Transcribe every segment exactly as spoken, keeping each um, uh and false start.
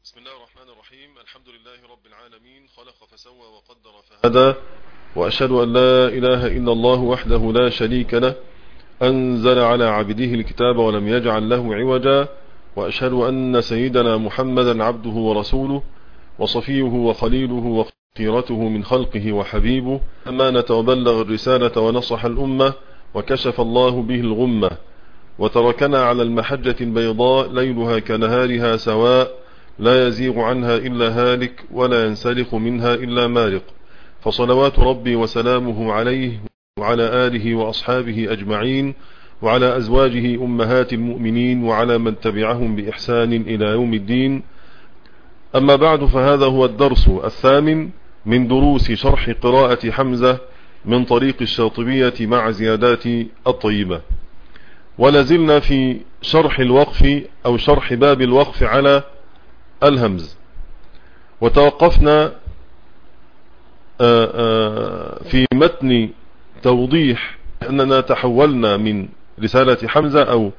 بسم الله الرحمن الرحيم. الحمد لله رب العالمين، خلق فسوى وقدر فهدى، وأشهد أن لا إله إلا الله وحده لا شريك له، أنزل على عبده الكتاب ولم يجعل له عوجا، وأشهد أن سيدنا محمدا عبده ورسوله وصفيه وخليله وخيرته من خلقه وحبيبه، أمانة وبلغ الرسالة ونصح الأمة وكشف الله به الغمة، وتركنا على المحجة البيضاء ليلها كنهارها سواء، لا يزيغ عنها إلا هالك ولا ينسلخ منها إلا مارق. فصلوات ربي وسلامه عليه وعلى آله وأصحابه أجمعين، وعلى أزواجه أمهات المؤمنين، وعلى من تبعهم بإحسان إلى يوم الدين. أما بعد، فهذا هو الدرس الثامن من دروس شرح قراءة حمزة من طريق الشاطبية مع زيادات الطيبة، ولازلنا في شرح الوقف أو شرح باب الوقف على الهمز، وتوقفنا في متن توضيح أننا تحولنا من رسالة حمزة أو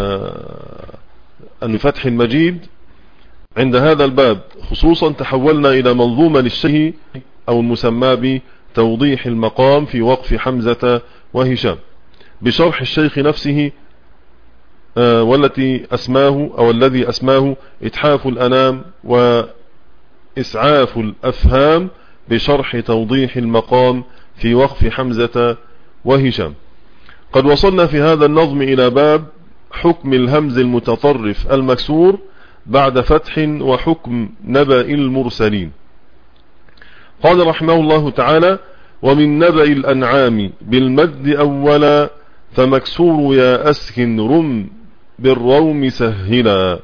الفتح المجيد. عند هذا الباب خصوصا تحولنا إلى منظومة للشيخ أو المسمى بتوضيح المقام في وقف حمزة وهشام بشرح الشيخ نفسه، والتي أسماه أو الذي أسماه إتحاف الأنام وإسعاف الأفهام بشرح توضيح المقام في وقف حمزة وهشام. قد وصلنا في هذا النظم إلى باب حكم الهمز المتطرف المكسور بعد فتح وحكم نبأ المرسلين. قال رحمه الله تعالى: ومن نبأ الأنعام بالمد أولا، فمكسور يا أسكن رم بالروم سهلا.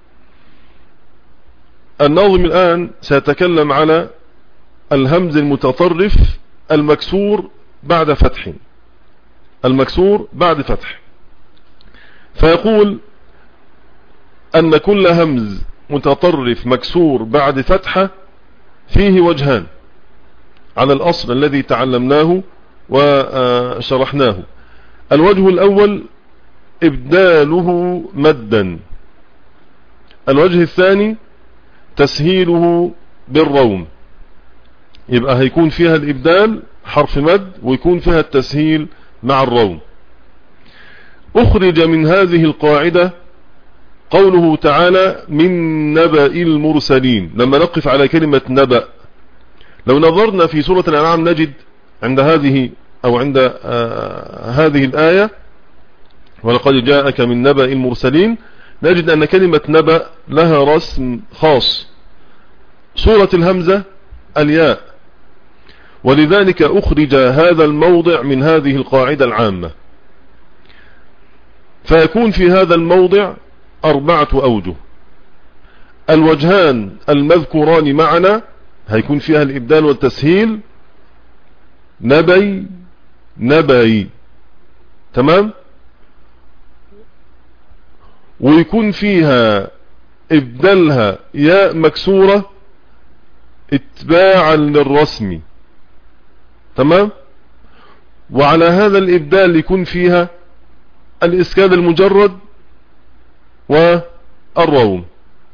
الناظم الآن سيتكلم على الهمز المتطرف المكسور بعد فتح، المكسور بعد فتح، فيقول أن كل همز متطرف مكسور بعد فتحة فيه وجهان على الأصل الذي تعلمناه وشرحناه. الوجه الأول إبداله مدا، الوجه الثاني تسهيله بالروم. يبقى هيكون فيها الإبدال حرف مد، ويكون فيها التسهيل مع الروم. أخرج من هذه القاعدة قوله تعالى: من نبأ المرسلين. لما نقف على كلمة نبأ، لو نظرنا في سورة الأنعام نجد عند هذه أو عند آه هذه الآية: ولقد جاءك من نبأ المرسلين، نجد أن كلمة نبأ لها رسم خاص، صورة الهمزة الياء، ولذلك أخرج هذا الموضع من هذه القاعدة العامة. فيكون في هذا الموضع أربعة أوجه. الوجهان المذكوران معنا هيكون فيها الإبدال والتسهيل، نبي نبي، تمام، ويكون فيها إبدالها ياء مكسورة اتباعا للرسم، تمام، وعلى هذا الإبدال يكون فيها الإسكان المجرد والروم.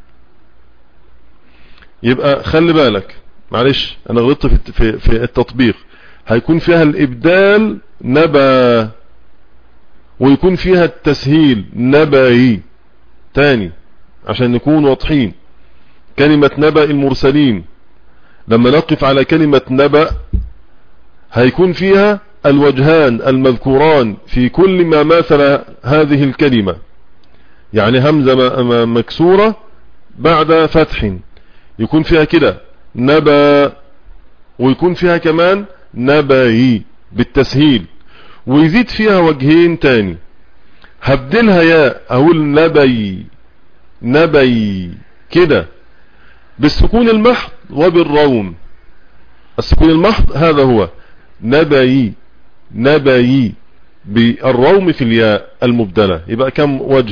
يبقى خلي بالك، معلش أنا غلطت في, في, في التطبيق. هيكون فيها الإبدال نبا، ويكون فيها التسهيل نبأي. تاني عشان نكون واضحين، كلمة نبأ المرسلين لما نقف على كلمة نبأ هيكون فيها الوجهان المذكوران في كل ما مثل هذه الكلمة، يعني همزة مكسورة بعد فتح يكون فيها كده نبأ، ويكون فيها كمان نبأي بالتسهيل، ويزيد فيها وجهين تاني. هبدلها ياء، اقول نبي نبي كده بالسكون المحض وبالروم. السكون المحض هذا هو نبي نبي، بالروم في الياء المبدلة. يبقى كم وجه؟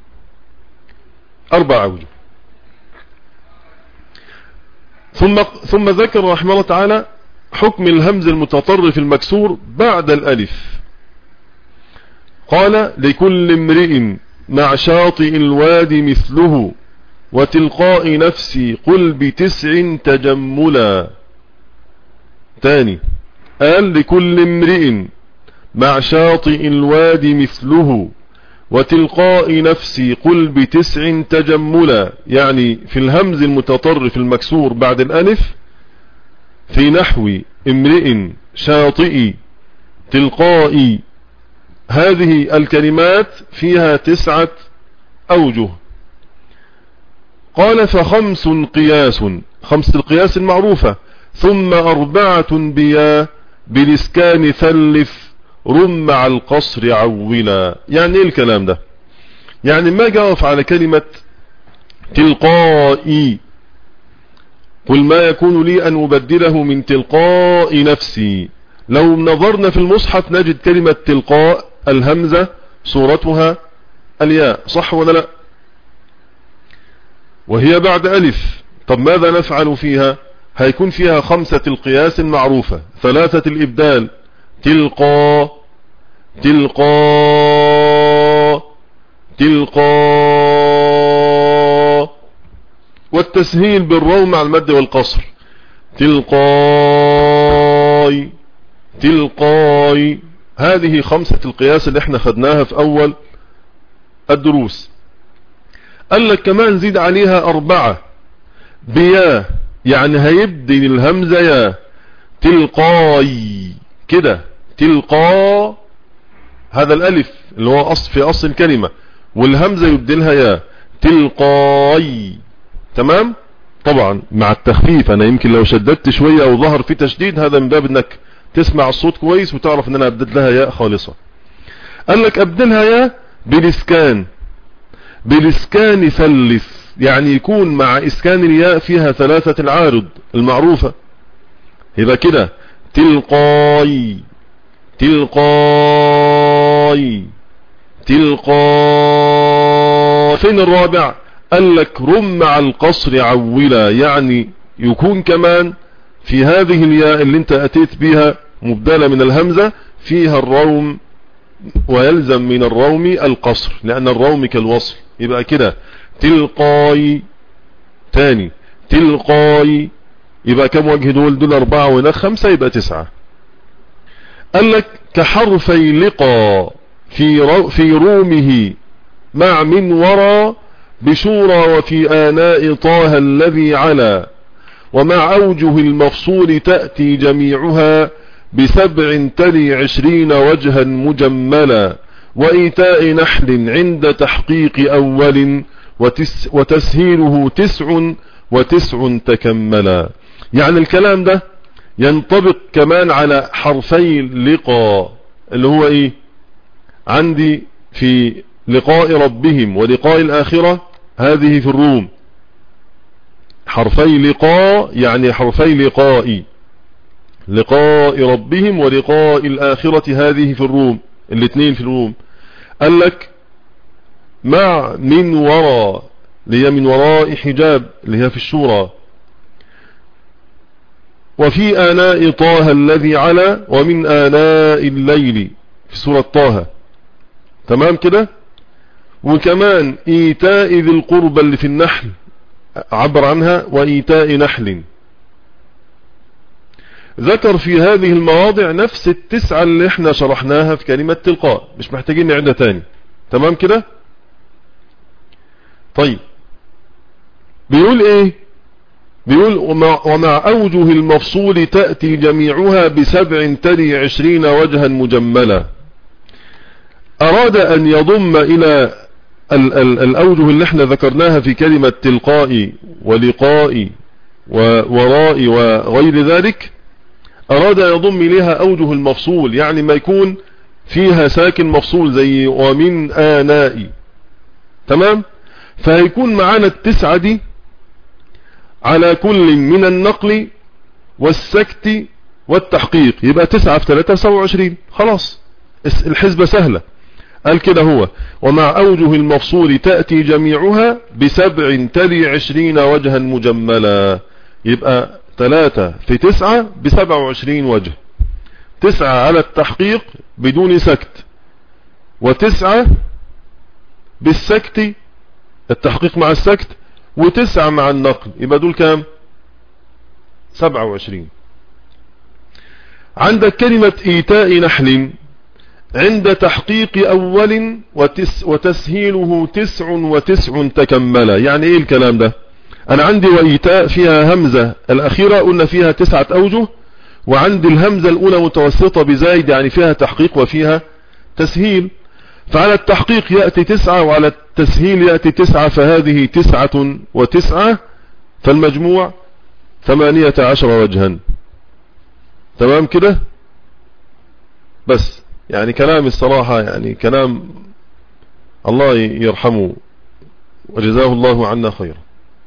أربع أوجه. ثم ثم ذكر رحمه الله تعالى حكم الهمز المتطرف المكسور بعد الألف. قال: لكل امرئ مع شاطئ الوادي مثله، وتلقاء نفسي قل بتسع تجملا. تاني قال لكل امرئ مع شاطئ الوادي مثله وتلقاء نفسي قل بتسع تجملا، يعني في الهمز المتطرف المكسور بعد الألف في نحو امرئ شاطئ تلقائي، هذه الكلمات فيها تسعة أوجه. قال فخمس قياس، خمسة القياس المعروفة، ثم أربعة بيا بالإسكان ثلث رم مع القصر عولا. يعني ايه الكلام ده؟ يعني ما جاء على كلمة تلقائي قل ما يكون لي أن أبدله من تلقاء نفسي، لو نظرنا في المصحف نجد كلمة تلقاء الهمزة صورتها الياء، صح ولا لا؟ وهي بعد ألف. طب ماذا نفعل فيها؟ هيكون فيها خمسة القياس المعروفة، ثلاثة الإبدال، تلقى تلقى تلقى، والتسهيل بالروم مع المد والقصر، تلقاي تلقاي. هذه خمسة القياس اللي احنا خدناها في أول الدروس. قال لك كمان زيد عليها أربعة بيا، يعني هيبدل الهمزة يا، تلقاي كده، تلقى هذا الألف اللي هو أصل في أصل الكلمة، والهمزة يبدلها يا، تلقاي. تمام؟ طبعا مع التخفيف، أنا يمكن لو شددت شوية أو ظهر في تشديد هذا من باب أنك تسمع الصوت كويس وتعرف أن أنا أبدل لها ياء خالصة. قال لك أبدلها يا بالإسكان، بالإسكان ثلث، يعني يكون مع إسكان الياء فيها ثلاثة العارض المعروفة، يبقى كده تلقاي تلقاي تلقاي. فين الرابع؟ قال لك رم مع القصر عولا، يعني يكون كمان في هذه الياء اللي انت اتيت بها مبدلة من الهمزة فيها الروم، ويلزم من الروم القصر لأن الروم كالوصل. يبقى كده تلقاي. تاني تلقاي، يبقى كم وجه دول؟ دول أربعة وهناك خمسة، يبقى تسعة. قال لك كحرفي لقى في رو في رومه مع من ورى بشورى وفي آناء طه الذي علا، ومع أوجه المفصول تأتي جميعها بسبع تلي عشرين وجها مجملا، وإيتاء نحل عند تحقيق أول وتس وتسهيله تسع وتسع تكملا. يعني الكلام ده ينطبق كمان على حرفي لقاء، اللي هو ايه عندي في لقاء ربهم ولقاء الآخرة، هذه في الروم حرفي لقاء، يعني حرفي لقاء لقاء ربهم ولقاء الآخرة، هذه في الروم، الاثنين في الروم. قال لك مع من وراء، اللي هي من وراء حجاب، اللي هي في الشورى، وفي آناء طه الذي علا، ومن آناء الليل في سورة طه. تمام كده؟ وكمان إيتاء ذي القربى اللي في النحل عبر عنها، وإيتاء نحل. ذكر في هذه المواضع نفس التسعة اللي احنا شرحناها في كلمة تلقاء، مش محتاجين نعيدها تاني. تمام كده؟ طيب بيقول ايه؟ بيقول ومع, ومع أوجه المفصول تأتي جميعها بسبع تلي عشرين وجها مجملا. أراد أن يضم إلى ال ال الأوجه اللي احنا ذكرناها في كلمة تلقائي ولقائي وورائي وغير ذلك، أراد أن يضم إليها أوجه المفصول، يعني ما يكون فيها ساكن مفصول زي ومن آنائي. تمام؟ فهيكون معانا التسعة دي على كل من النقل والسكت والتحقيق، يبقى تسعة في ثلاثة سبعة وعشرين. خلاص الحسبة سهلة. قال كده هو ومع أوجه المفصول تأتي جميعها بسبع تلي عشرين وجها مجملا، يبقى ثلاثة في تسعة بسبع وعشرين وجه، تسعة على التحقيق بدون سكت، وتسعة بالسكت التحقيق مع السكت، وتسعة مع النقل، يبقى دول كام؟ سبعة وعشرين. عندك كلمة إيتاء نحل عند تحقيق أول وتس وتسهيله تسع وتسع تكمل. يعني إيه الكلام ده؟ أنا عندي وإيتاء فيها همزة الأخيرة قلنا فيها تسعة أوجه، وعندي الهمزة الأولى متوسطة بزايد يعني فيها تحقيق وفيها تسهيل. فعلى التحقيق يأتي تسعة وعلى التسهيل يأتي تسعة، فهذه تسعة وتسعة، فالمجموع ثمانية عشر وجها. تمام كده؟ بس يعني كلام الصراحة يعني كلام الله يرحمه وجزاه الله عنا خيرا.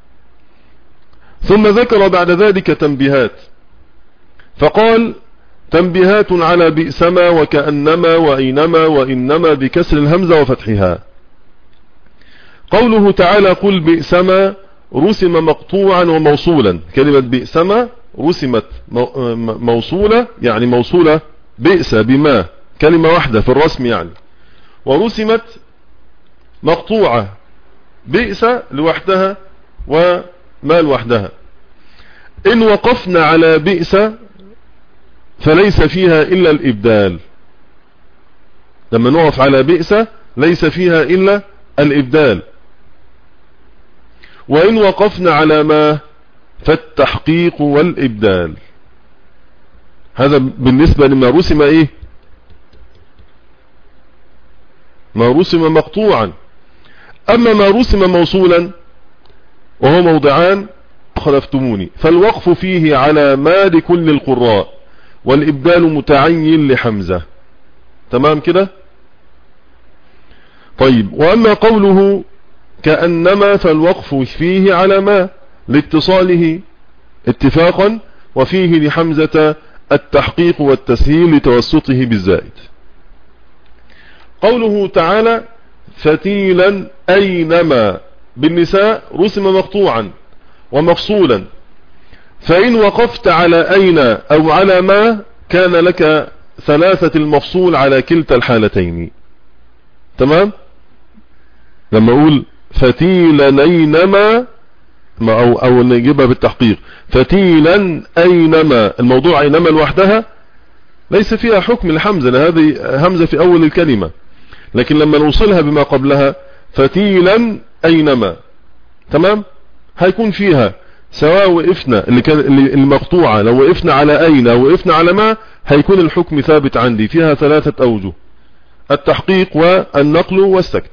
ثم ذكر بعد ذلك تنبيهات، فقال تنبيهات على بئسما وكأنما وأينما وإنما بكسر الهمزة وفتحها. قوله تعالى قل بئسما رسم مقطوعا وموصولا. كلمة بئسما رسمت موصولة يعني موصولة بئس بما، كلمة واحدة في الرسم يعني، ورسمت مقطوعة بئس لوحدها وما لوحدها. إن وقفنا على بئس فليس فيها إلا الإبدال. لما نقف على بئس ليس فيها إلا الإبدال. وإن وقفنا على ما فالتحقيق والإبدال. هذا بالنسبة لما رسم إيه؟ ما رسم مقطوعا. أما ما رسم موصولا وهو موضعان خلفتموني، فالوقف فيه على ما لكل القراء، والإبدال متعين لحمزة. تمام كده؟ طيب، وأما قوله كأنما فالوقف فيه على ما لاتصاله اتفاقا، وفيه لحمزة التحقيق والتسهيل لتوسطه بالزائد. قوله تعالى فتيلا أينما بالنساء رسم مقطوعا ومفصولا، فإن وقفت على أين أو على ما كان لك ثلاثة المفصول على كلتا الحالتين. تمام؟ لما أقول فتيلا أينما أو, أو نجيبها بالتحقيق فتيلا أينما، الموضوع أينما لوحدها ليس فيها حكم الحمزة، هذه همزة في أول الكلمة، لكن لما نوصلها بما قبلها فتيلا أينما، تمام، هيكون فيها سواء وقفنا اللي كان المقطوعة، لو وقفنا على أين أو وقفنا على ما هيكون الحكم ثابت عندي. فيها ثلاثة أوجه: التحقيق والنقل والسكت.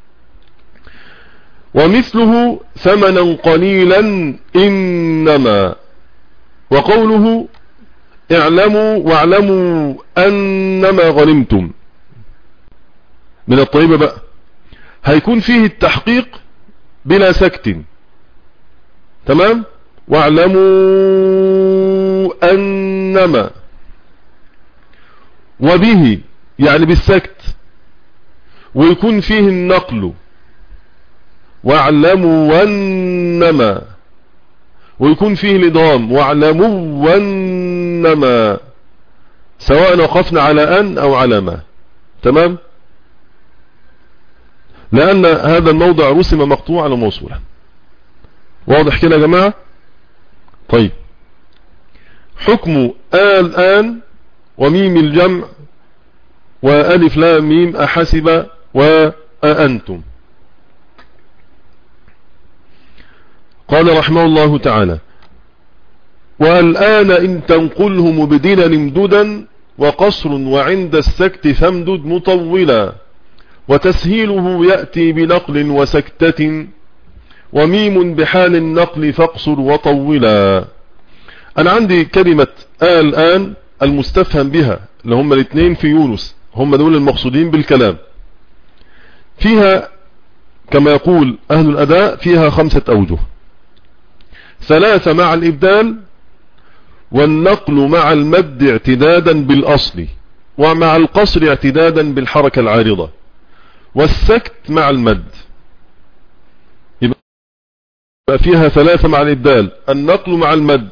ومثله ثمنا قليلا إنما. وقوله اعلموا واعلموا أنما غنمتم من الطيبة بقى، هيكون فيه التحقيق بلا سكت. تمام؟ واعلموا أنما، وبه يعني بالسكت، ويكون فيه النقل واعلموا أنما، ويكون فيه الإضغام واعلموا أنما، سواء وقفنا على أن أو على ما. تمام؟ لأن هذا الموضع رسم مقطوعا وموصولا. واضح كده يا جماعة؟ طيب، حكم آل آن وميم الجمع وألف لام ميم أحسب وأنتم. قال رحمه الله تعالى: والآن إن تنقله مبدلا امددا وقصر وعند السكت فامدد مطولا، وتسهيله يأتي بنقل وسكتة وميم بحال النقل فاقصر وطولا. أنا عندي كلمة الآن المستفهم بها اللي هم الاثنين في يونس، هم دول المقصودين بالكلام. فيها كما يقول أهل الأداء فيها خمسة أوجه: ثلاثة مع الإبدال، والنقل مع المد اعتدادا بالأصل، ومع القصر اعتدادا بالحركة العارضة، والسكت مع المد. يبقى فيها ثلاثة مع الإبدال، النقل مع المد،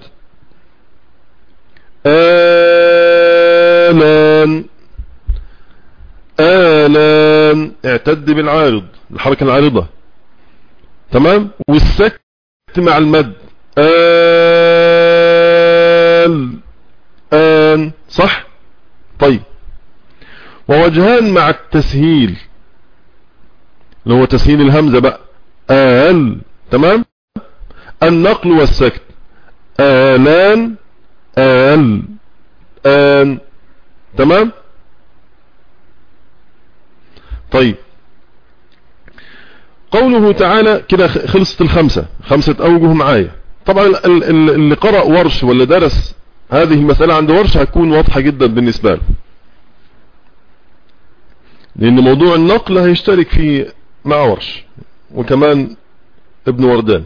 آلان آلان اعتد بالعارض، الحركة العارضة. تمام؟ والسكت مع المد آل آن، صح؟ طيب، ووجهان مع التسهيل اللي هو تسهيل الهمزة بقى آل، تمام؟ النقل والسكت آلان آل آن، تمام؟ طيب، قوله تعالى كده خلصت الخمسة، خمسة أوجه معايا. طبعا اللي قرأ ورش ولا درس هذه المسألة عند ورش هتكون واضحة جدا بالنسبة له، لأن موضوع النقل هيشترك فيه مع ورش وكمان ابن وردان.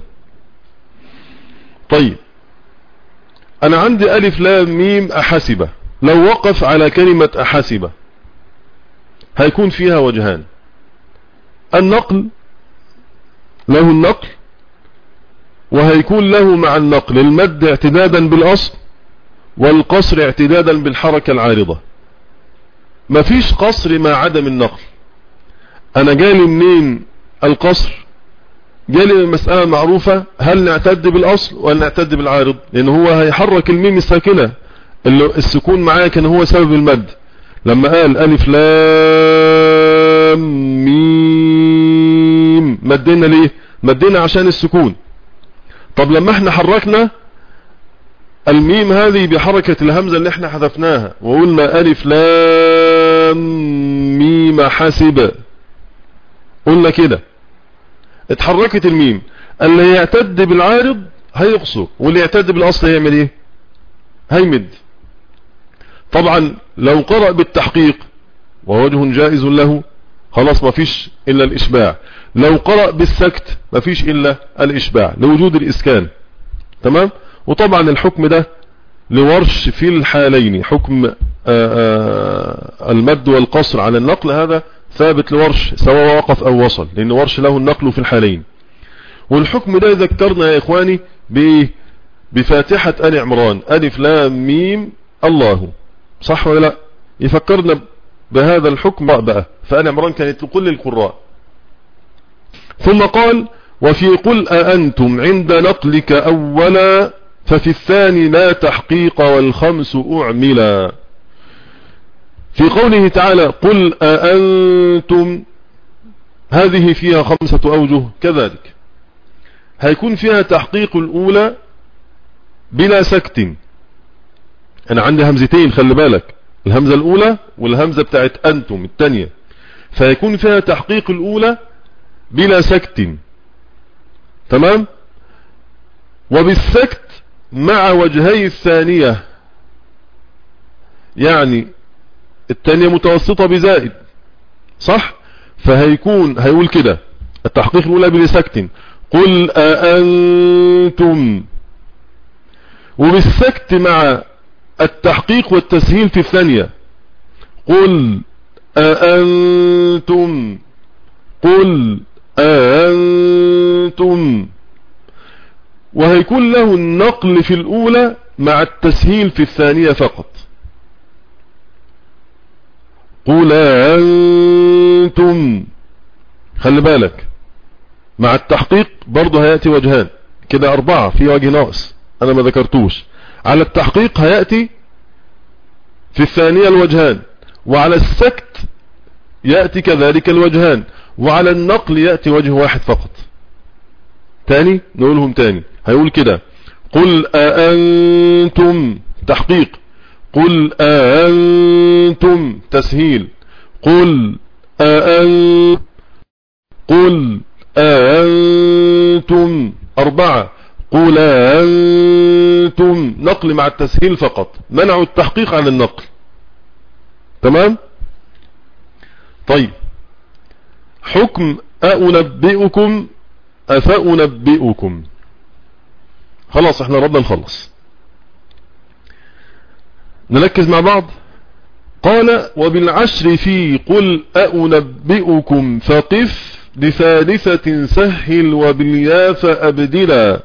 طيب، أنا عندي ألف لام ميم أحسبة، لو وقف على كلمة أحسبة هيكون فيها وجهان، النقل له النقل، وهيكون له مع النقل المد اعتدادا بالأصل والقصر اعتدادا بالحركة العارضة. مفيش قصر مع عدم النقل. أنا جالي منين القصر؟ جالي من المسألة المعروفة، هل نعتد بالأصل ولا نعتد بالعارض؟ لأن هو هيحرك الميم الساكنة، اللي السكون معايا كان هو سبب المد. لما قال ألف لام ميم مدينا ليه؟ مدينا عشان السكون. طب لما احنا حركنا الميم هذه بحركة الهمزة اللي احنا حذفناها وقلنا ألف لام ميم حاسبة، قلنا كده اتحركت الميم، اللي يعتد بالعارض هيقصر واللي يعتد بالأصل هيعمل ايه؟ هيمد. طبعا لو قرأ بالتحقيق ووجه جائز له خلاص ما فيش إلا الإشباع، لو قرأ بالسكت ما فيش إلا الإشباع لوجود الإسكان، تمام؟ وطبعا الحكم ده لورش في الحالين، حكم آآ آآ المد والقصر على النقل هذا ثابت لورش سواء وقف أو وصل، لأن ورش له النقل في الحالين. والحكم ده ذكرنا يا إخواني بفاتحة آل عمران ألف لام ميم الله، صح ولا لا؟ يفكرنا بهذا الحكم بقى، فآل عمران كانت لكل القراء. ثم قال وفي قل أأنتم عند نقلك أولا ففي الثاني لا تحقيق والخمس أعملا. في قوله تعالى قل أأنتم هذه فيها خمسة أوجه كذلك، هيكون فيها تحقيق الأولى بلا سكت. أنا عندي همزتين خلي بالك، الهمزة الأولى والهمزة بتاعت أنتم الثانية، فيكون فيها تحقيق الأولى بلا سكت، تمام؟ وبالسكت مع وجهي الثانية، يعني الثانية متوسطة بزائد، صح؟ فهيكون هيقول كده التحقيق الأولى بلا سكت قل أأنتم، وبالسكت مع التحقيق والتسهيل في الثانية قل أأنتم قل أأنتم، وهيكون له النقل في الأولى مع التسهيل في الثانية فقط. قل أأنتم خلي بالك مع التحقيق برضه هيأتي وجهان كده، أربعة في وجه ناقص أنا ما ذكرتوش. على التحقيق هيأتي في الثانية الوجهان، وعلى السكت يأتي كذلك الوجهان، وعلى النقل يأتي وجه واحد فقط. تاني نقولهم تاني، هيقول كده قل أأنتم تحقيق، قل أأنتم تسهيل، قل أأنتم قل أأنتم أربعة، قل أأنتم نقل مع التسهيل فقط، منعوا التحقيق عن النقل، تمام؟ طيب، حكم أنبئكم أفأنبئكم، خلاص احنا ربنا نخلص، نركز مع بعض. قال وبالعشر في قل أنبئكم فقف لثالثة سهل وبالياء فأبدلا،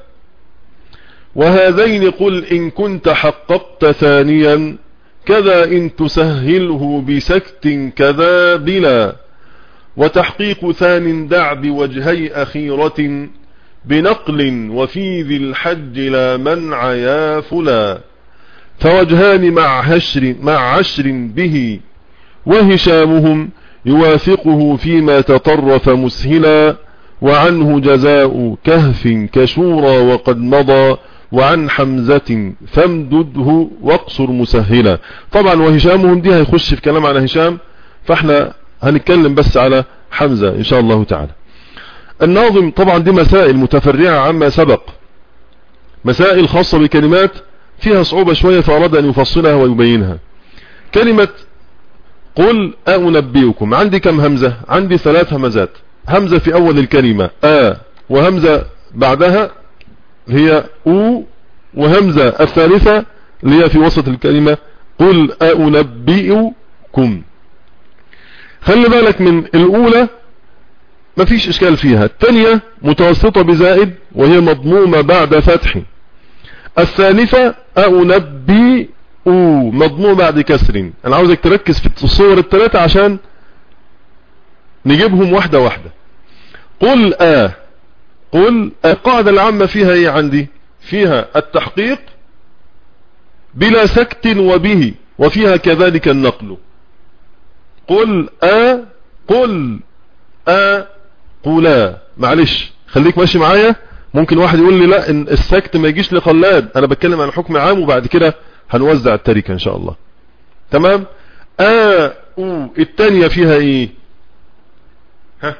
وهذين قل إن كنت حققت ثانيا كذا إن تسهله بسكت كذا بلا، وتحقيق ثان دع بوجهي أخيرة بنقل وفي ذي الحج لا منع يا فلا فوجهان مع هشر مع عشر به وهشامهم يوافقه فيما تطرف مسهلا وعنه جزاء كهف كشورى وقد مضى وعن حمزة فامدده واقصر مسهلا. طبعا وهشامهم دي هيخش في كلام على هشام، فاحنا هنتكلم بس على حمزة ان شاء الله تعالى. الناظم طبعا دي مسائل متفرعة عما سبق، مسائل خاصة بكلمات فيها صعوبة شوية، فأراد أن يفصلها ويبينها. كلمة قل أنبئكم عندي كم همزة؟ عندي ثلاث همزات، همزة في أول الكلمة آ، وهمزة بعدها هي أو، وهمزة الثالثة اللي هي في وسط الكلمة قل أنبئكم. خلي بالك من الأولى مفيش إشكال فيها، الثانية متوسطة بزائد وهي مضمومة بعد فتح، الثالثة أنبئ مضمومة بعد كسر. أنا عاوزك تركز في الصور الثلاثة عشان نجيبهم واحدة واحدة. قل آ، قل القاعدة العامة فيها ايه عندي؟ فيها التحقيق بلا سكت وبه، وفيها كذلك النقل. قل آ، قل آ قولا. معلش خليك ماشي معايا، ممكن واحد يقول لي لا إن السكت ما يجيش لخلاد، انا بتكلم عن حكم عام وبعد كده هنوزع التركة ان شاء الله. تمام. آ او التانية فيها ايه؟ ها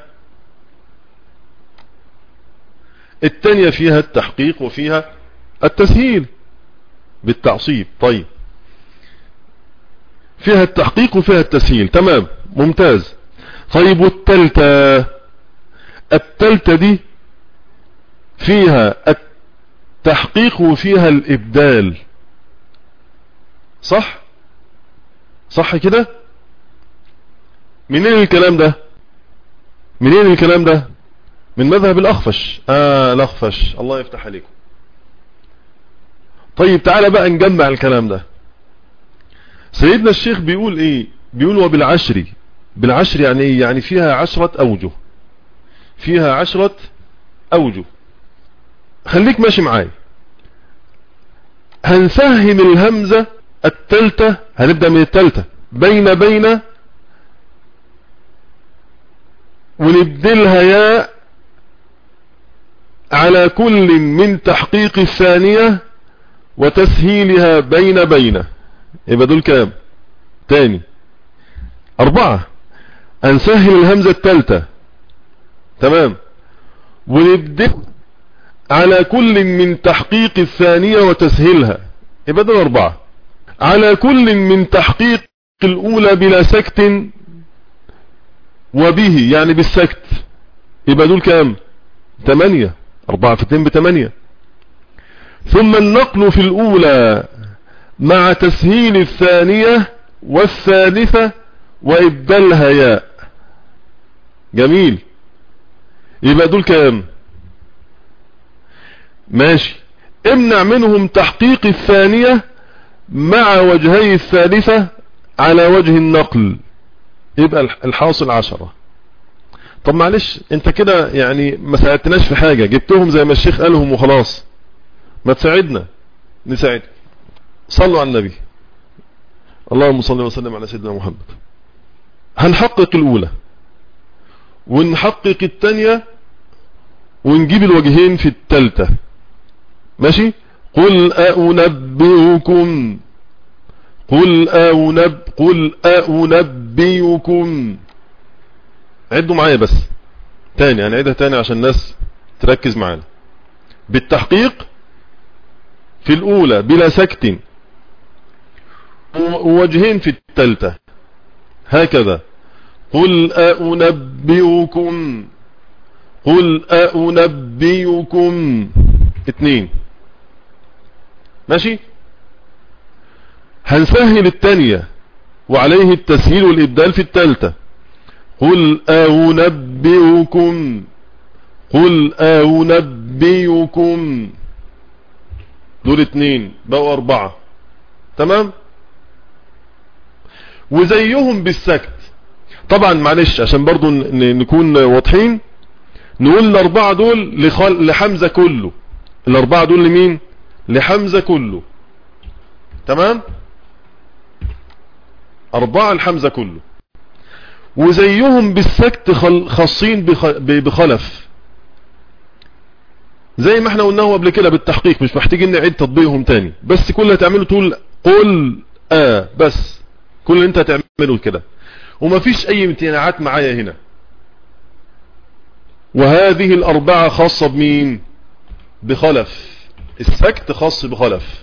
التانية فيها التحقيق وفيها التسهيل بالتعصيب. طيب فيها التحقيق وفيها التسهيل، تمام ممتاز. طيب والتالتة، التالتة دي فيها التحقيق وفيها الإبدال، صح صح كده؟ منين الكلام ده؟ منين الكلام ده؟ من مذهب الأخفش. آه الأخفش، الله يفتح عليكم. طيب تعالى بقى نجمع الكلام ده. سيدنا الشيخ بيقول ايه؟ بيقول وبالعشر. بالعشر يعني ايه؟ يعني فيها عشرة أوجه، فيها عشرة أوجه. خليك ماشي معاي. هنسهل الهمزة التالتة، هنبدأ من التالتة بين بين ونبدلها ياء على كل من تحقيق الثانية وتسهيلها بين بين. يبقى دول كام؟ تاني أربعة. هنسهل الهمزة التالتة، تمام، ونبدأ على كل من تحقيق الثانية وتسهيلها، يبقى دول أربعة. على كل من تحقيق الأولى بلا سكت وبه يعني بالسكت، يبقى دول كام؟ تمانية. أربعة في اتنين بتمانية. ثم النقل في الأولى مع تسهيل الثانية والثالثة وإبدالها ياء. جميل، يبقى دول كام؟ ماشي. امنع منهم تحقيق الثانية مع وجهي الثالثة على وجه النقل، يبقى الحاصل عشرة. طب معلش انت كده يعني ما ساعدتناش في حاجة، جبتهم زي ما الشيخ قالهم وخلاص. ما تساعدنا نساعد. صلوا على النبي. اللهم صل وسلم على سيدنا محمد. هنحقق الأولى ونحقق الثانية ونجيب الوجهين في الثالثة. ماشي. قل أنبئكم، قل أنب قل أنبئكم. عدوا معايا بس تاني، هنعيدها تاني عشان الناس تركز معانا. بالتحقيق في الأولى بلا سكت، ووجهين في الثالثة هكذا. قل أنبئكم، قل أنبئكم. اتنين. ماشي. هنسهل الثانية وعليه التسهيل والإبدال في الثالثة. قل أنبئكم، قل أنبئكم. دول اتنين بقوا أربعة، تمام. وزيهم بالسكت طبعا. معلش عشان برضو نكون واضحين، نقول الاربعة دول لخل... لحمزة كله. الاربعة دول لمين؟ لحمزة كله. تمام؟ اربعة لحمزة كله. وزيهم بالسكت خل... خاصين بخ... بخلف، زي ما احنا قلناه قبل كده بالتحقيق، مش محتاجين نعيد تطبيقهم تاني، بس كل اللي هتعمله تقول قل اه، بس كل اللي انت هتعمله كده، ومفيش اي امتناعات معايا هنا. وهذه الاربعة خاصة بمين؟ بخلف. السكت خاص بخلف.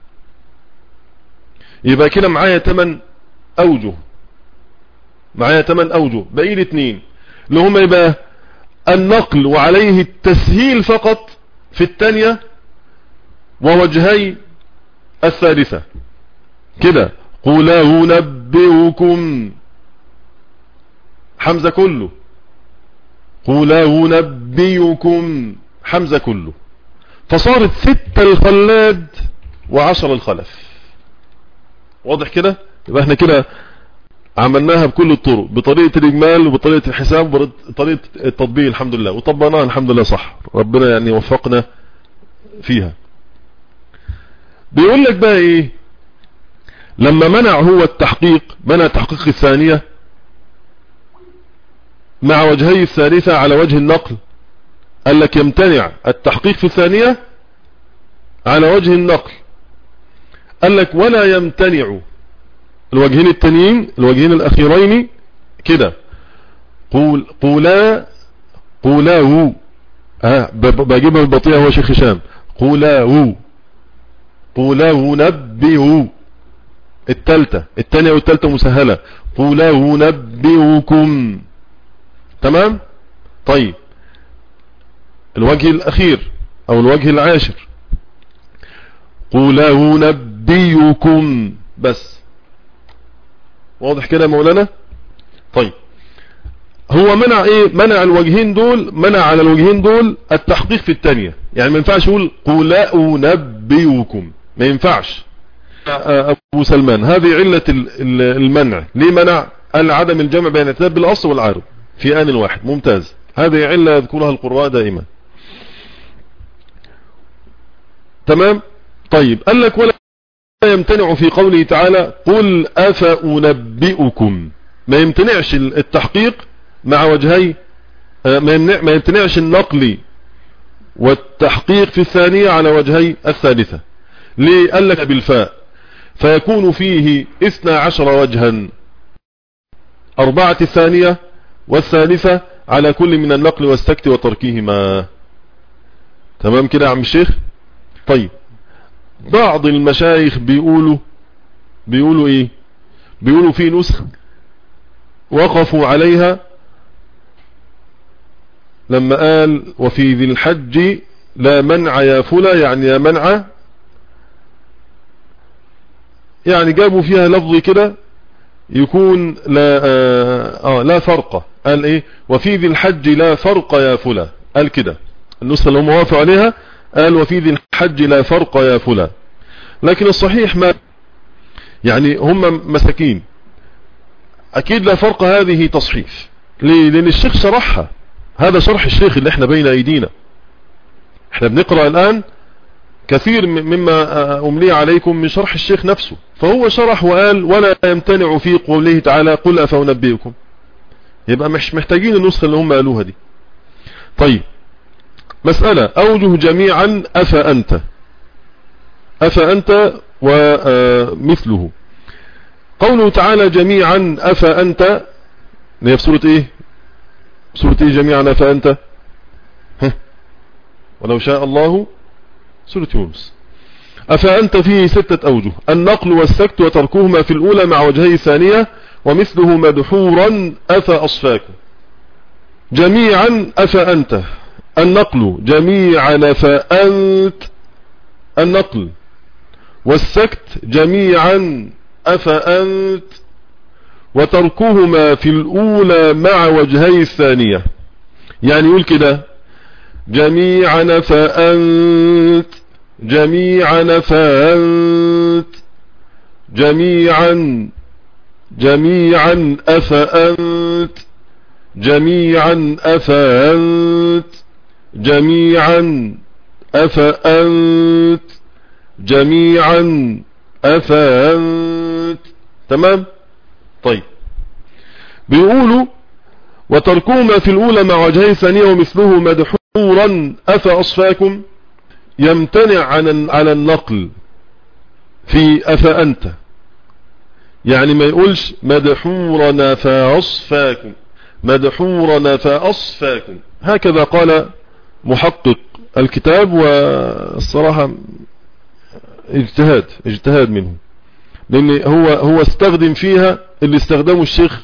يبقى كده معايا تمن اوجه، معايا تمن اوجه، باقي لي اتنين اللي هما يبقى النقل وعليه التسهيل فقط في الثانية، ووجهي الثالثة كده. قل أنبئكم، حمزة كله. قل أنبئكم، حمزة كله. فصارت ستة الخلاد وعشر الخلف. واضح كده؟ يبقى احنا كده عملناها بكل الطرق، بطريقة الإجمال وبطريقة الحساب وبطريقة التطبيق الحمد لله، وطبقناها الحمد لله صح. ربنا يعني وفقنا فيها. بيقول لك بقى ايه لما منع هو التحقيق، منع تحقيق الثانية مع وجهي الثالثة على وجه النقل. قال لك يمتنع التحقيق في الثانية على وجه النقل. قال لك ولا يمتنع الوجهين التانيين، الوجهين الاخيرين كده. قول قولا قولا ها بجيبها البطيئة هو شيخ هشام. قولا قولا نبئوا، التالتة التانية والتالتة مسهلة. قولا نبئكم. تمام؟ طيب الوجه الاخير او الوجه العاشر قولا نبئكم بس. واضح كده يا مولانا؟ طيب هو منع ايه؟ منع الوجهين دول، منع على الوجهين دول التحقيق في الثانية. يعني ما ينفعش يقول قولا نبئكم، ما ينفعش. ابو سلمان هذه علة المنع. ليه منع؟ قال عدم الجمع بين التاب بالاصل والعارض في آن واحد. ممتاز، هذه علة يذكرها القراء دائما. تمام. طيب قال لك ولا يمتنع في قوله تعالى قل أفأنبئكم، ما يمتنعش التحقيق مع وجهي، ما يمتنعش النقل والتحقيق في الثانية على وجهي الثالثة. ليه؟ قال لك بالفاء، فيكون فيه اثنا عشر وجها، أربعة الثانية والثالثة على كل من النقل والسكت وتركهما. تمام كده يا عم الشيخ؟ طيب بعض المشايخ بيقولوا بيقولوا ايه؟ بيقولوا في نسخ وقفوا عليها لما قال وفي ذي الحج لا منع يا فلا، يعني يا منع، يعني جابوا فيها لفظ كده يكون لا آه, اه لا فرق. قال ايه؟ وفي ذي الحج لا فرق يا فلا، قال كده. النسخة اللي هم وافقوا عليها قال وفي ذي الحج لا فرق يا فلا. لكن الصحيح ما يعني هم مساكين، اكيد لا فرق هذه تصحيف. ليه؟ لان الشيخ شرحها، هذا شرح الشيخ اللي احنا بين ايدينا. احنا بنقرأ الان كثير مما املي عليكم من شرح الشيخ نفسه، فهو شرح وقال ولا يمتنع في قوله تعالى قل أفأنبئكم. يبقى مش محتاجين النسخة اللي هم قالوها دي. طيب مسألة أوجه جميعا أفأنت، أفأنت ومثله. قوله تعالى جميعا أفأنت، هي في سورة ايه؟ سورة ايه جميعا أفأنت؟ ولو شاء الله، سورة يونس. أفأنت فيه ستة أوجه، النقل والسكت وتركهما في الأولى مع وجهي الثانية، ومثله مدحورا أفأصفاكم. جميعا أفأنت، النقل جميعا فأنت النقل، والسكت جميعا أفأنت، وتركهما في الأولى مع وجهي الثانية. يعني يقول كده جميعا فأنت، جميعا فأنت، جميعا جميعا أفأنت، جميعا أفأنت جميعا أفأنت جميعا أفأنت. تمام. طيب بيقولوا وتركهما في الأولى مع وجهي ثانية ومثله مدحورا أفأصفاكم يمتنع عن على النقل في أفأنت، يعني ما يقولش مدحورا فأصفاكم مدحورا فأصفاكم، هكذا قال محقق الكتاب، والصراحة اجتهاد اجتهاد منه، لأن هو هو استخدم فيها اللي استخدمه الشيخ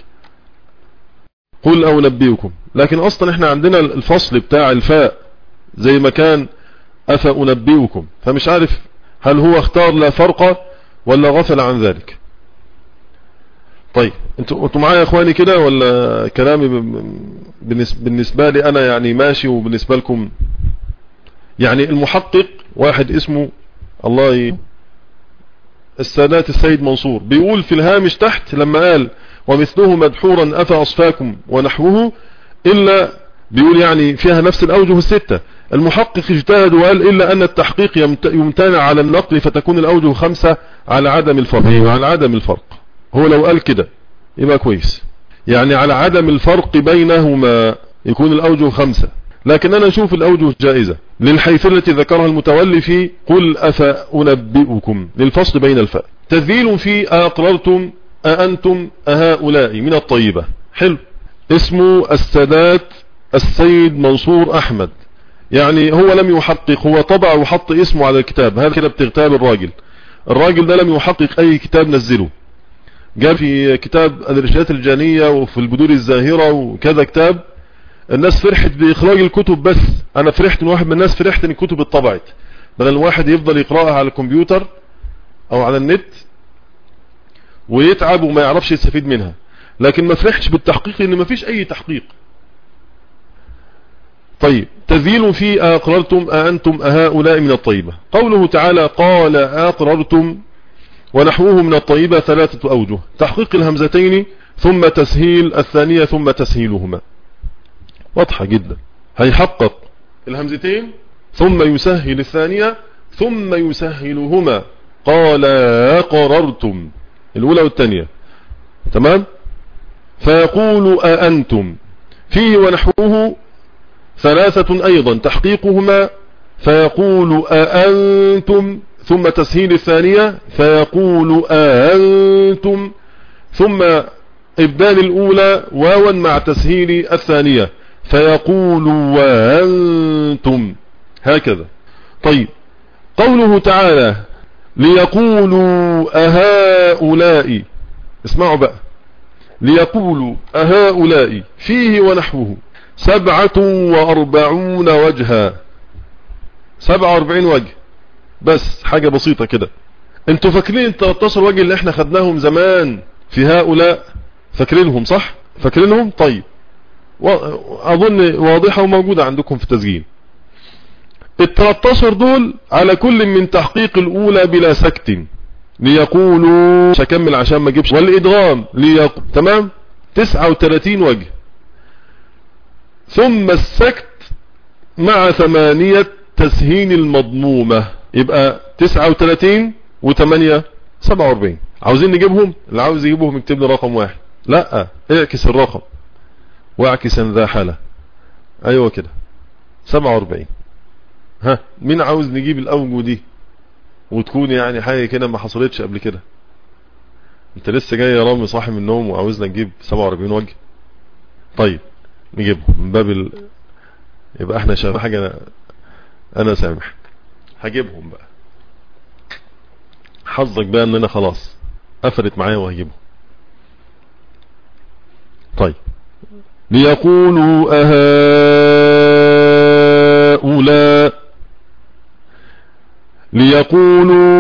قل أو نبئكم، لكن أصلا احنا عندنا الفصل بتاع الفاء زي ما كان أفأنبئكم، فمش عارف هل هو اختار لا فرق ولا غفل عن ذلك. طيب انتوا انتوا معايا يا اخواني كده ولا كلامي بالنسبة لي انا يعني ماشي وبالنسبة لكم؟ يعني المحقق واحد اسمه الله السادات السيد منصور بيقول في الهامش تحت لما قال ومثله مدحورا أفأصفاكم ونحوه، إلا بيقول يعني فيها نفس الأوجه الستة. المحقق اجتهد وقال إلا أن التحقيق يمتنع على النقل فتكون الأوجه خمسة على عدم الفرق. على عدم الفرق هو لو قال كده يبقى كويس، يعني على عدم الفرق بينهما يكون الأوجه خمسة، لكن أنا أشوف الأوجه جائزة للحيثية التي ذكرها المتولي في قل أفأنبئكم للفصل بين الفاء. تذيل في أقررتم أأنتم أهؤلاء من الطيبة، حلو. اسمه السادات السيد منصور أحمد، يعني هو لم يحقق، هو طبع وحط اسمه على الكتاب، هذا كده بتغتاب الراجل. الراجل ده لم يحقق أي كتاب نزله، جاء في كتاب الإرشادات الجانية وفي البدور الزاهرة وكذا كتاب، الناس فرحت بإخراج الكتب، بس أنا فرحت من واحد من الناس فرحت إن الكتب اتطبعت، بدل الواحد يفضل يقرأها على الكمبيوتر أو على النت ويتعب وما يعرفش يستفيد منها، لكن ما فرحتش بالتحقيق لأن ما فيش أي تحقيق. طيب تذيل في أقررتم أأنتم أهؤلاء من الطيبة. قوله تعالى قال أقررتم ونحوه من الطيبة ثلاثة أوجه، تحقيق الهمزتين ثم تسهيل الثانية ثم تسهيلهما، واضحة جدا، هيحقق الهمزتين ثم يسهل الثانية ثم يسهلهما. قال أقررتم الأولى والثانية، تمام. فيقول أأنتم فيه ونحوه ثلاثة أيضا، تحقيقهما فيقول أأنتم ثم تسهيل الثانية فيقول أأنتم ثم إبدال الأولى واوا مع تسهيل الثانية فيقول وأنتم، هكذا. طيب قوله تعالى ليقولوا أهؤلاء، اسمعوا بقى، ليقولوا أهؤلاء فيه ونحوه سبعة وأربعون وجها، سبعة وأربعين وجه، بس حاجة بسيطة كده. انتوا فاكرين ثلاثة عشر وجه اللي احنا خدناهم زمان في هؤلاء؟ فاكرينهم صح؟ فاكرينهم؟ طيب اظن واضحة وموجودة عندكم في التسجيل. ال ثلاثة عشر دول على كل من تحقيق الاولى بلا سكت، ليقولوا، مش هكمل عشان ما اجيبش، والادغام ليق... تمام، تسعة وثلاثين وجه، ثم السكت مع ثمانية تسهيل المضمومة، يبقى تسعة وثلاثين وثمانية سبعة وأربعين. عاوزين نجيبهم؟ اللي عاوز يجيبهم يكتب لي رقم واحد، لا اعكس الرقم واعكسا ذا حالة، ايوه كده سبعة وأربعين. ها مين عاوز نجيب الاوجه دي وتكون يعني حاجة كده ما حصلتش قبل كده؟ انت لسه جاي يا رامي صاحي من النوم وعاوزنا نجيب سبعة وأربعين وجه؟ طيب نجيبهم من باب ال... يبقى احنا شايف حاجة، انا, أنا سامح، هجيبهم بقى، حظك بقى ان انا خلاص قفلت معايا وهجيبهم. طيب ليقولوا أهؤلاء، ليقولوا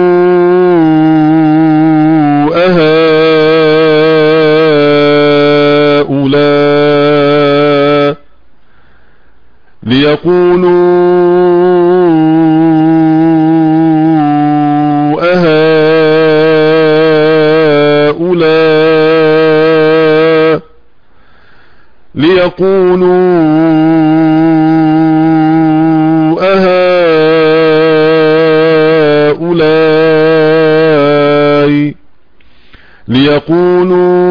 أهؤلاء، ليقولوا أهؤلاء، ليقولوا أهؤلاء ليقولوا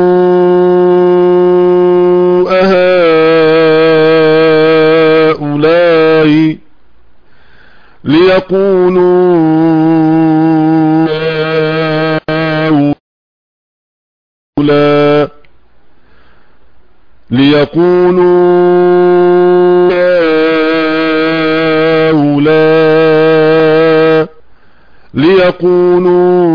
أهؤلاء ليقولوا هؤلاء ليقولوا هؤلاء ليقولوا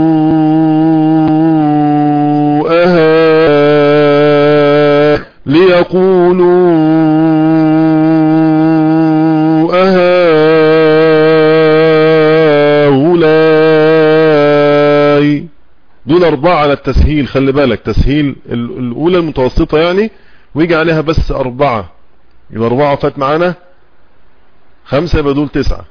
أهؤلاء ليقولوا أهؤلاء. دول أربعة على التسهيل، خلي بالك تسهيل الأولى المتوسطة يعني، ويجي عليها بس أربعة، يبقى أربعة فات معانا خمسة، يبقى دول تسعة.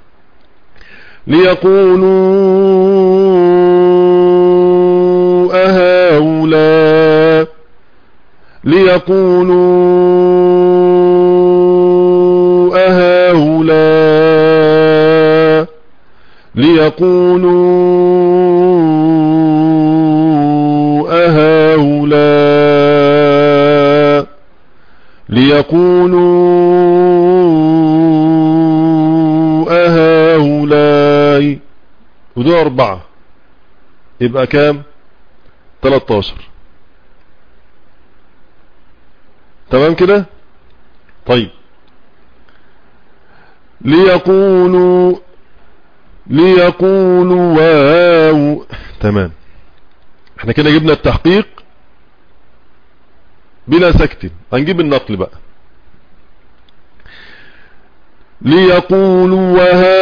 ليقولوا أهؤلاء ليقولوا أهؤلاء ليقولوا أهؤلاء ليقولوا أهؤلاء. ودول أربعة، يبقى كام؟ تلاتاشر. تمام كده؟ طيب ليقولوا ليقولوا واو. تمام، احنا كده جبنا التحقيق بلا سكت، هنجيب النقل بقى. ليقولوا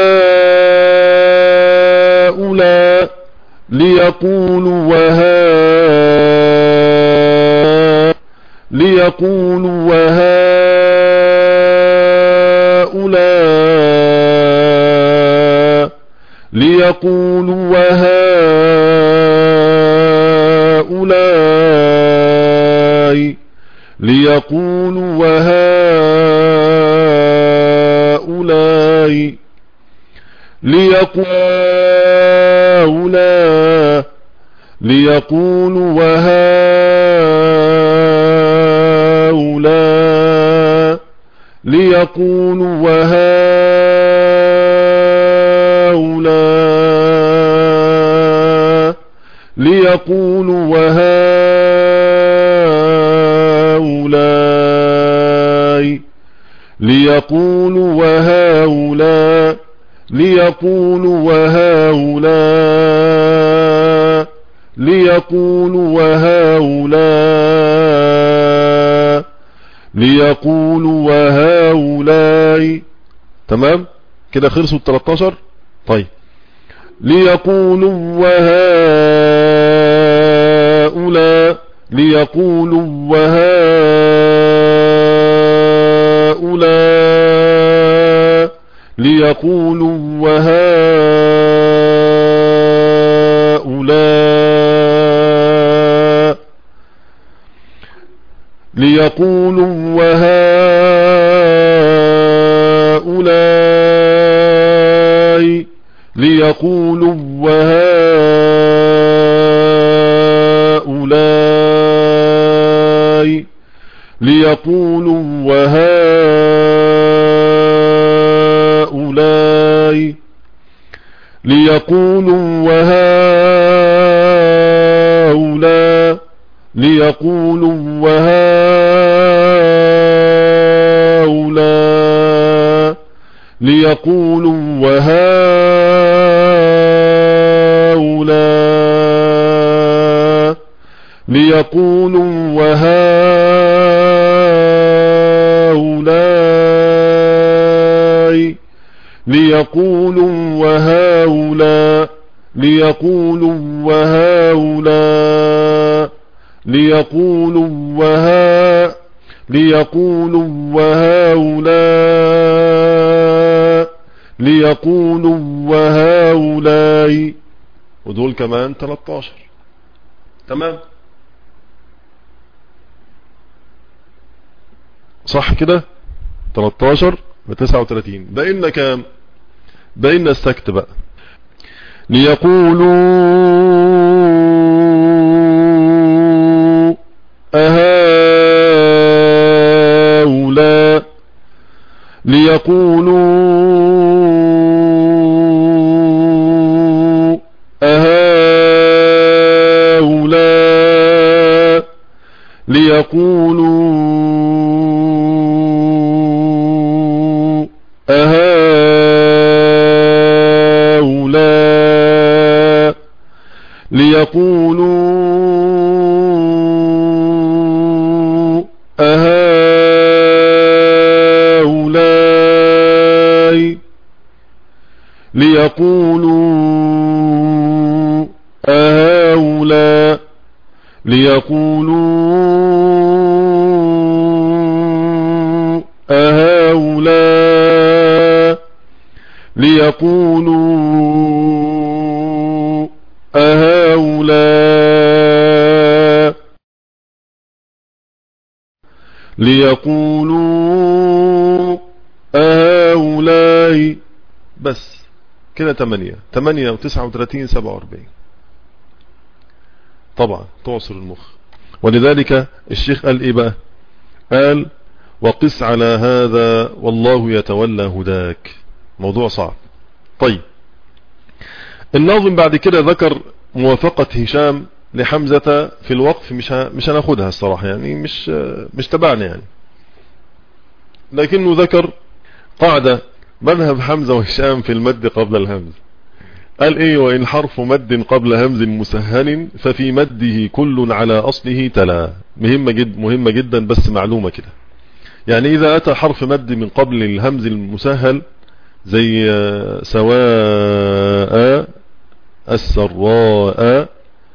وهؤلاء ليقولوا وهؤلاء ليقولوا وهؤلاء ليقولوا وهؤلاء ليقولوا وهؤلاء ليقولوا ليقولوا وهؤلاء ليقولوا وهؤلاء ليقولوا وهؤلاء ليقولوا وهؤلاء ليقولوا وهؤلاء ليقولوا وهؤلاء ليقولوا وهؤلاء. تمام كده خلصوا التلاتاشر. طيب ليقولوا وهؤلاء ليقولوا وهؤلاء ليقولوا وهؤلاء ليقولوا وهؤلاء ليقولوا وهؤلاء ليقولوا وهؤلاء ليقولوا وهؤلاء ليقولوا وهؤلاء ليقولوا وهؤلاء ليقولوا وهؤلاء ليقولوا وهؤلاء ليقولوا وهؤلاء ليقولوا وها ليقولوا وهؤلاء ليقولوا وهؤلاء. ودول كمان تلاتاشر. تمام. صح كده؟ تلتاشر بتسعة وتلاتين. بقينا كام؟ بقينا السكت بقى. ليقولوا أهؤلاء ليقولوا أهؤلاء ليقولوا أهؤلاء ليقولوا أهؤلاء ليقولوا أهؤلاء ليقولوا أهؤلاء ليقولوا أهؤلاء ليقولوا أهؤلاء. بس كده تمانية تمانية وتسعة وتلاتين سبعة واربعين. طبعا تعصر المخ. ولذلك الشيخ قال ايه بقى؟ قال وقس على هذا والله يتولى هداك. موضوع صعب. طيب الناظم بعد كده ذكر موافقة هشام لحمزة في الوقف. مش مش هناخدها الصراحة يعني، مش مش تبعنا يعني، لكنه ذكر قاعدة مذهب حمزة وهشام في المد قبل الهمز. قال ايه؟ وإن حرف مد قبل همز مسهل ففي مده كل على أصله تلا. مهمة جدا مهمة جدا، بس معلومة كده. يعني إذا أتى حرف مد من قبل الهمز المسهل زي سواء السراء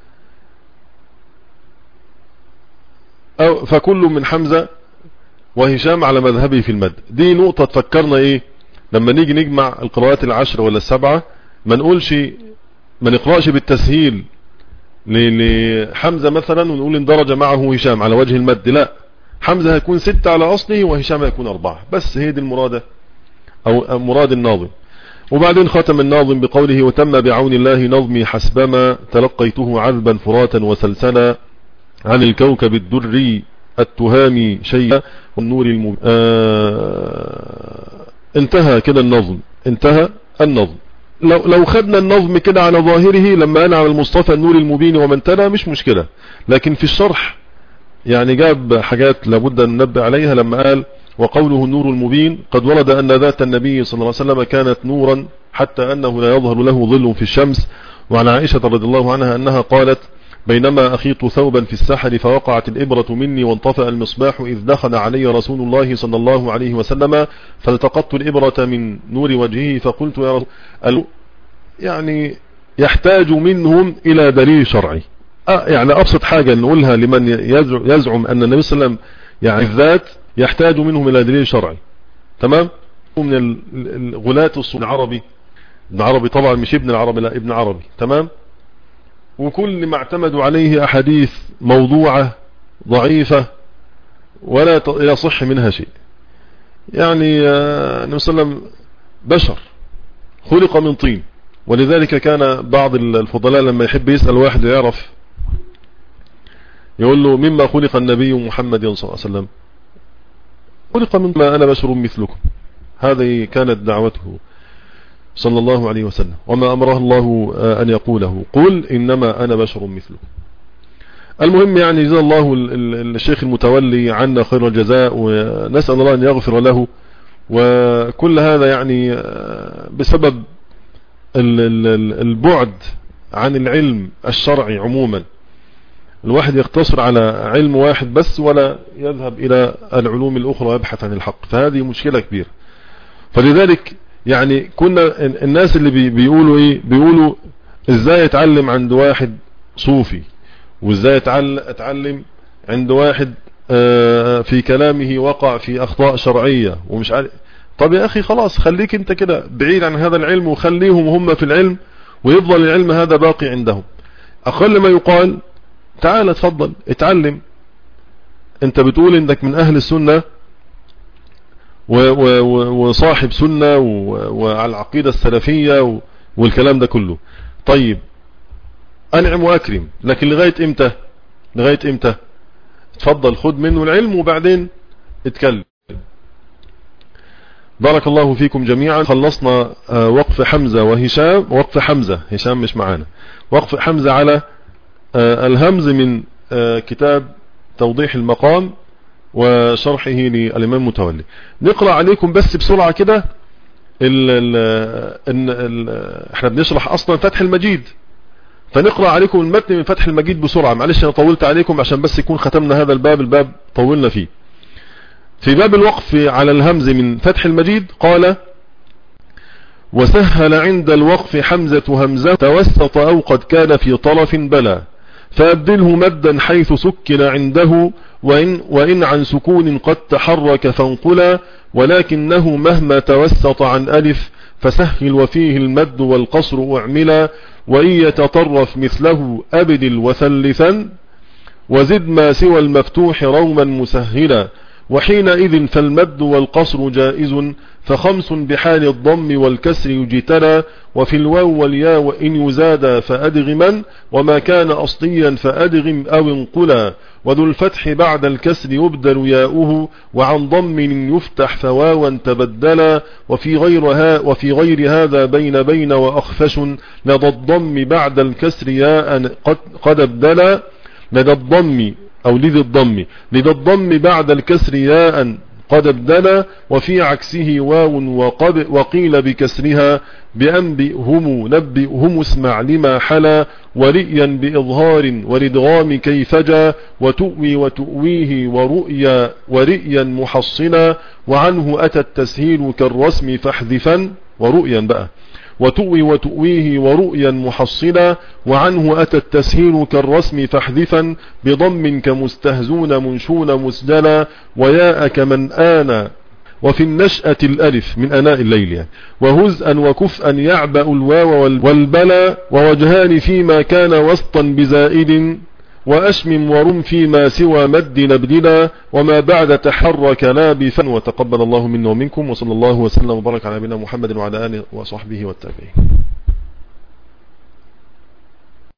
أو فكل من حمزة وهشام على مذهبه في المد. دي نقطة تفكرنا ايه لما نيجي نجمع القراءات العشرة ولا السبعة، ما نقولش ما نقرأش بالتسهيل لحمزة مثلا ونقول اندرج معه هشام على وجه المد. لا، حمزة هيكون ستة على أصله وهشام هيكون أربعة بس. هي دي المرادة أو مراد الناظم. وبعدين ختم الناظم بقوله وتم بعون الله نظمي حسبما تلقيته عذبا فراتا وسلسلا عن الكوكب الدري التهامي شيئا والنور المبين. آه انتهى كده النظم. انتهى النظم. لو لو خدنا النظم كده على ظاهره لما أنا على المصطفى النور المبين ومن تلا مش مشكلة، لكن في الشرح يعني جاب حاجات لابد أن ننبه عليها. لما قال وقوله النور المبين قد ورد أن ذات النبي صلى الله عليه وسلم كانت نورا حتى أنه لا يظهر له ظل في الشمس. وعن عائشة رضي الله عنها أنها قالت بينما أخيط ثوبا في السحر فوقعت الإبرة مني وانطفأ المصباح إذ دخل علي رسول الله صلى الله عليه وسلم فالتقطت الإبرة من نور وجهه فقلت يا رسول الله، يعني يحتاج منهم إلى دليل شرعي. أه يعني أبسط حاجة نقولها لمن يزعم أن النبي صلى الله عليه وسلم يعني الذات يحتاج منهم إلى دليل شرعي. تمام. من الغلاة الصوفية العربي، ابن عربي طبعا مش ابن العربي، لا ابن عربي. تمام. وكل ما اعتمدوا عليه أحاديث موضوعة ضعيفة ولا يصح منها شيء. يعني النبي صلى الله عليه وسلم بشر خلق من طين. ولذلك كان بعض الفضلاء لما يحب يسأل واحد ويعرف يقول له مما خلق النبي محمد صلى الله عليه وسلم؟ خلق من ما أنا بشر مثلكم. هذه كانت دعوته صلى الله عليه وسلم، وما أمره الله أن يقوله قل إنما أنا بشر مثلكم. المهم يعني جزا الله الشيخ المتولي عنا خير الجزاء، ونسأل الله أن يغفر له. وكل هذا يعني بسبب البعد عن العلم الشرعي عموما. الواحد يقتصر على علم واحد بس ولا يذهب إلى العلوم الأخرى ويبحث عن الحق، فهذه مشكلة كبيرة. فلذلك يعني كنا الناس اللي بيقولوا ايه، بيقولوا ازاي اتعلم عند واحد صوفي، وازاي اتعلم عند واحد في كلامه وقع في اخطاء شرعية ومش عارف. طب يا اخي خلاص خليك انت كده بعيد عن هذا العلم وخليهم هم في العلم، ويفضل العلم هذا باقي عندهم. اقل ما يقال تعال اتفضل اتعلم. انت بتقول انك من اهل السنة وصاحب سنة وعلى العقيدة السلفية والكلام ده كله. طيب أنعم وأكرم، لكن لغاية إمتى؟ لغاية إمتى؟ اتفضل خد منه العلم وبعدين اتكلم. بارك الله فيكم جميعا. خلصنا وقف حمزة وهشام، وقف حمزة هشام مش معانا، وقف حمزة على الهمز من كتاب توضيح المقام وشرحه للإمام المتولي. نقرأ عليكم بس بسرعة كده. احنا بنشرح اصلا فتح المجيد، فنقرأ عليكم المتن من فتح المجيد بسرعة. معلش انا طولت عليكم عشان بس يكون ختمنا هذا الباب، الباب طولنا فيه. في باب الوقف على الهمز من فتح المجيد قال: وسهل عند الوقف حمزة همزة توسط أو قد كان في طرف بلا، فأبدله مدا حيث سكن عنده، وإن, وإن عن سكون قد تحرك فانقلا، ولكنه مهما توسط عن ألف فسهل وفيه المد والقصر أعملا، وإن يتطرف مثله أبدل وثلثا، وزد ما سوى المفتوح روما مسهلا، وحينئذ فالمد والقصر جائز، فخمس بحال الضم والكسر يجتلى، وفي الواو والياء وإن يزادا فأدغما، وما كان أصليا فأدغم أو انقلا، وذو الفتح بعد الكسر يبدل ياؤه، وعن ضم يفتح فواوا تبدلا، وفي غيرها وفي غير هذا بين بين وأخفش، لدى الضم بعد الكسر ياء قد, قد ابدلا، لدى الضم أو لذي الضم لذي الضم بعد الكسر ياء قد ابدلا، وفي عكسه واو وقيل بكسرها، بأنبئهم نبئهم اسمع لما حلا، ورئيا بإظهار وردغام كيف جا، وتؤوي وتؤويه ورؤيا ورئيا محصنا، وعنه أتى التسهيل كالرسم فاحذفا، ورؤيا بقى وتؤوي وتؤويه ورؤيا محصلا، وعنه أتى التسهيل كالرسم فاحذفا، بضم كمستهزون منشون مسجلا، وياء كمن آن، وفي النشأة الألف من أناء الليل يعني، وهزءا وكفءا يعبأ الواو والبلا، ووجهان فيما كان وسطا بزائد، وأشمم ورم فيما سوى مد نبدلا، وما بعد تحرك نابفا. وتقبل الله منا ومنكم، وصلى الله وسلم وبارك على نبينا محمد وعلى آله وصحبه والتابعين.